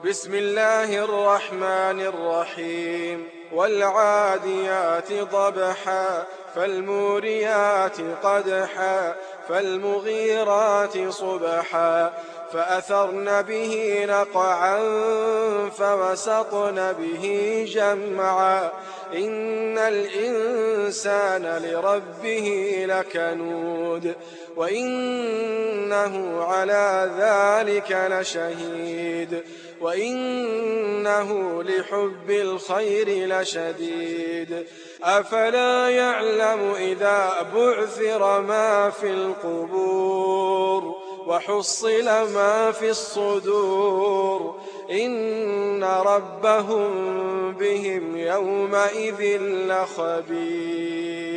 بسم الله الرحمن الرحيم والعاديات ضبحا فالموريات قدحا فالمغيرات صبحا فأثرن به نقعا فوسطن به جمعا إن الإنسان لربه لكنود وإنه على ذلك لشهيد وإنه لحب الخير لشديد أفلا يعلم إذا بعثر ما في القبور وحصل ما في الصدور إن ربهم بهم يومئذ لخبير.